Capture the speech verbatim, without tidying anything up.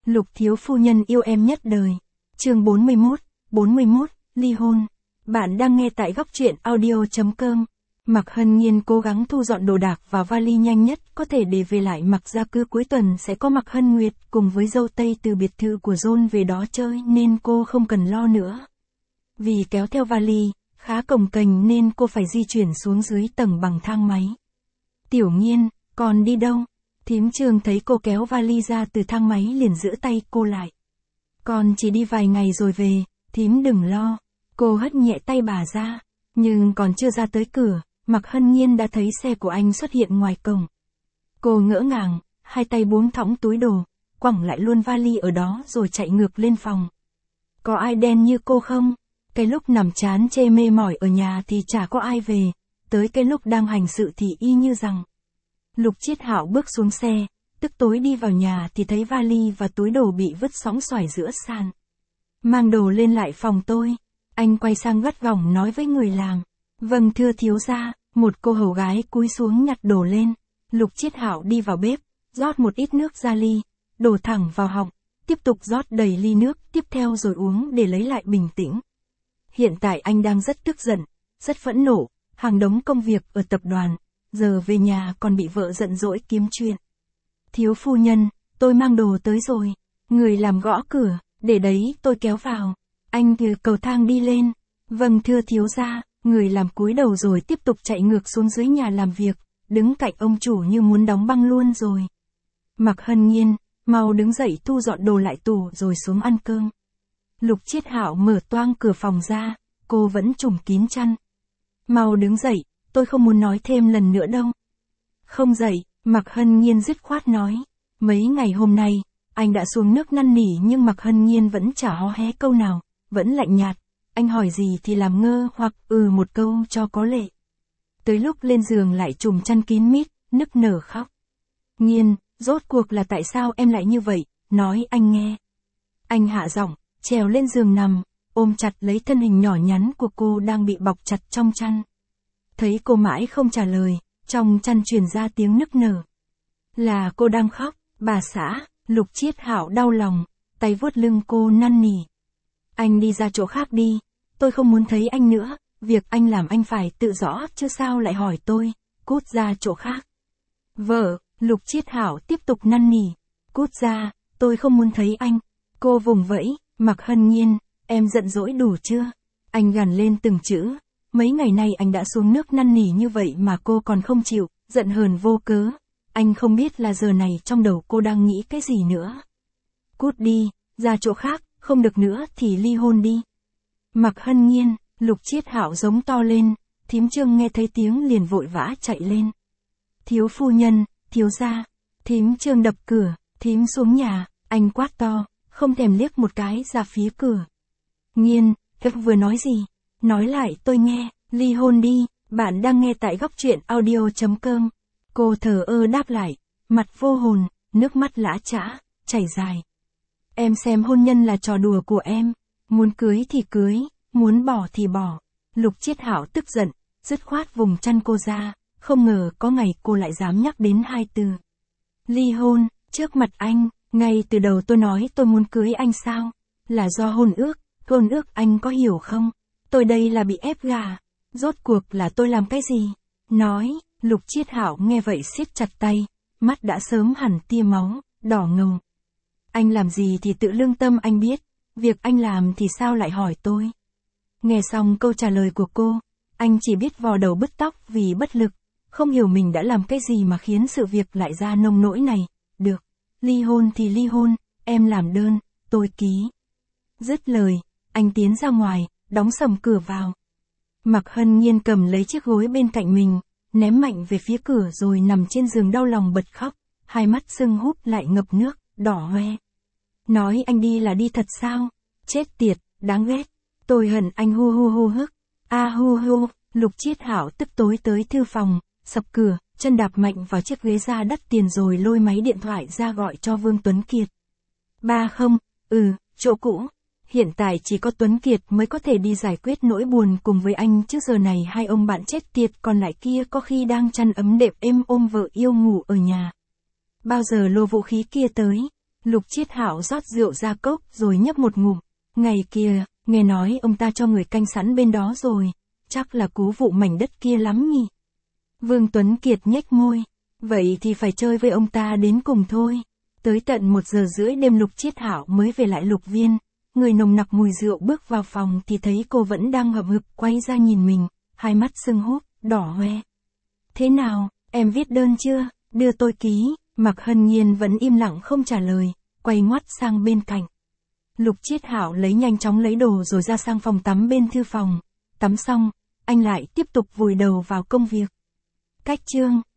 Lục thiếu phu nhân yêu em nhất đời. Chương bốn mươi mốt, bốn mươi mốt, ly hôn. Bạn đang nghe tại góc truyện audio chấm com. Mạc Hân Nhiên cố gắng thu dọn đồ đạc và vali nhanh nhất có thể để về lại Mạc gia, cứ cuối tuần sẽ có Mạc Hân Nguyệt cùng với dâu tây từ biệt thự của John về đó chơi nên cô không cần lo nữa. Vì kéo theo vali khá cồng kềnh nên cô phải di chuyển xuống dưới tầng bằng thang máy. Tiểu Nhiên, còn đi đâu? Thím Trương thấy cô kéo vali ra từ thang máy liền giữ tay cô lại. Con chỉ đi vài ngày rồi về, thím đừng lo. Cô hất nhẹ tay bà ra, nhưng còn chưa ra tới cửa, Mạc Hân Nhiên đã thấy xe của anh xuất hiện ngoài cổng. Cô ngỡ ngàng, hai tay buông thõng túi đồ, quẳng lại luôn vali ở đó rồi chạy ngược lên phòng. Có ai đen như cô không? Cái lúc nằm chán chê mê mỏi ở nhà thì chả có ai về, tới cái lúc đang hành sự thì y như rằng. Lục Chiết Hạo bước xuống xe, tức tối đi vào nhà thì thấy vali và túi đồ bị vứt sóng xoài giữa sàn. Mang đồ lên lại phòng tôi. Anh quay sang gắt gỏng nói với người làm. Vâng thưa thiếu gia. Một cô hầu gái cúi xuống nhặt đồ lên. Lục Chiết Hạo đi vào bếp, rót một ít nước ra ly, đổ thẳng vào họng, tiếp tục rót đầy ly nước tiếp theo rồi uống để lấy lại bình tĩnh. Hiện tại anh đang rất tức giận, rất phẫn nộ, hàng đống công việc ở tập đoàn, giờ về nhà còn bị vợ giận dỗi kiếm chuyện. Thiếu phu nhân, tôi mang đồ tới rồi. Người làm gõ cửa, để đấy tôi kéo vào. Anh từ cầu thang đi lên. Vâng thưa thiếu gia. Người làm cúi đầu rồi tiếp tục chạy ngược xuống dưới nhà làm việc, đứng cạnh ông chủ như muốn đóng băng luôn rồi. Mạc Hân Nhiên, mau đứng dậy thu dọn đồ lại tủ rồi xuống ăn cơm. Lục Chiết Hạo mở toang cửa phòng ra, cô vẫn trùm kín chăn. Mau đứng dậy, tôi không muốn nói thêm lần nữa đâu. Không dậy, Mạc Hân Nhiên dứt khoát nói. Mấy ngày hôm nay, anh đã xuống nước năn nỉ nhưng Mạc Hân Nhiên vẫn chả hó hé câu nào, vẫn lạnh nhạt. Anh hỏi gì thì làm ngơ hoặc ừ một câu cho có lệ. Tới lúc lên giường lại trùm chăn kín mít, nức nở khóc. Nhiên, rốt cuộc là tại sao em lại như vậy, nói anh nghe. Anh hạ giọng, trèo lên giường nằm, ôm chặt lấy thân hình nhỏ nhắn của cô đang bị bọc chặt trong chăn. Thấy cô mãi không trả lời, trong chăn truyền ra tiếng nức nở. Là cô đang khóc, bà xã. Lục Chiết Hạo đau lòng, tay vuốt lưng cô năn nỉ. Anh đi ra chỗ khác đi, tôi không muốn thấy anh nữa, việc anh làm anh phải tự rõ chứ sao lại hỏi tôi, cút ra chỗ khác. Vợ, Lục Chiết Hạo tiếp tục năn nỉ, cút ra, tôi không muốn thấy anh. Cô vùng vẫy, Mạc Hân Nhiên, em giận dỗi đủ chưa? Anh gằn lên từng chữ, mấy ngày nay anh đã xuống nước năn nỉ như vậy mà cô còn không chịu, giận hờn vô cớ. Anh không biết là giờ này trong đầu cô đang nghĩ cái gì nữa. Cút đi, ra chỗ khác. Không được nữa thì ly hôn đi. Mạc Hân Nhiên, Lục Chiết Hạo giống to lên, thím Trương nghe thấy tiếng liền vội vã chạy lên. Thiếu phu nhân, thiếu gia. Thím Trương đập cửa, thím xuống nhà, anh quát to, không thèm liếc một cái ra phía cửa. Nhiên, các vừa nói gì? Nói lại tôi nghe, ly hôn đi, bạn đang nghe tại góc truyện audio chấm com. Cô thờ ơ đáp lại, mặt vô hồn, nước mắt lã chã, chảy dài. Em xem hôn nhân là trò đùa của em, muốn cưới thì cưới, muốn bỏ thì bỏ. Lục Chiết Hạo tức giận, dứt khoát vùng chăn cô ra, không ngờ có ngày cô lại dám nhắc đến hai từ. Ly hôn, trước mặt anh, ngay từ đầu tôi nói tôi muốn cưới anh sao? Là do hôn ước, hôn ước anh có hiểu không? Tôi đây là bị ép gả, rốt cuộc là tôi làm cái gì? Nói, Lục Chiết Hạo nghe vậy siết chặt tay, mắt đã sớm hẳn tia máu, đỏ ngầu. Anh làm gì thì tự lương tâm anh biết, việc anh làm thì sao lại hỏi tôi. Nghe xong câu trả lời của cô, anh chỉ biết vò đầu bứt tóc vì bất lực, không hiểu mình đã làm cái gì mà khiến sự việc lại ra nông nỗi này. Được, ly hôn thì ly hôn, em làm đơn, tôi ký. Dứt lời, anh tiến ra ngoài, đóng sầm cửa vào. Mạc Hân Nhiên cầm lấy chiếc gối bên cạnh mình, ném mạnh về phía cửa rồi nằm trên giường đau lòng bật khóc, hai mắt sưng húp lại ngập nước. Đỏ hoe. Nói anh đi là đi thật sao? Chết tiệt, đáng ghét. Tôi hận anh hu hu hu hức. A hu hu, Lục Chiết Hạo tức tối tới thư phòng, sập cửa, chân đạp mạnh vào chiếc ghế da đắt tiền rồi lôi máy điện thoại ra gọi cho Vương Tuấn Kiệt. Ba không, ừ, chỗ cũ. Hiện tại chỉ có Tuấn Kiệt mới có thể đi giải quyết nỗi buồn cùng với anh chứ giờ này hai ông bạn chết tiệt còn lại kia có khi đang chăn ấm đệm êm ôm vợ yêu ngủ ở nhà. Bao giờ lô vũ khí kia tới? Lục Chiết Hạo rót rượu ra cốc rồi nhấp một ngụm. Ngày kia, nghe nói ông ta cho người canh sẵn bên đó rồi. Chắc là cú vụ mảnh đất kia lắm nhỉ. Vương Tuấn Kiệt nhếch môi. Vậy thì phải chơi với ông ta đến cùng thôi. Tới tận một giờ rưỡi đêm Lục Chiết Hạo mới về lại Lục Viên. Người nồng nặc mùi rượu bước vào phòng thì thấy cô vẫn đang hậm hực quay ra nhìn mình. Hai mắt sưng húp, đỏ hoe. Thế nào, em viết đơn chưa? Đưa tôi ký. Mạc Hân Nhiên vẫn im lặng không trả lời. Quay ngoắt sang bên cạnh. Lục Chiết Hạo lấy nhanh chóng lấy đồ rồi ra sang phòng tắm bên thư phòng. Tắm xong, anh lại tiếp tục vùi đầu vào công việc. Cách chương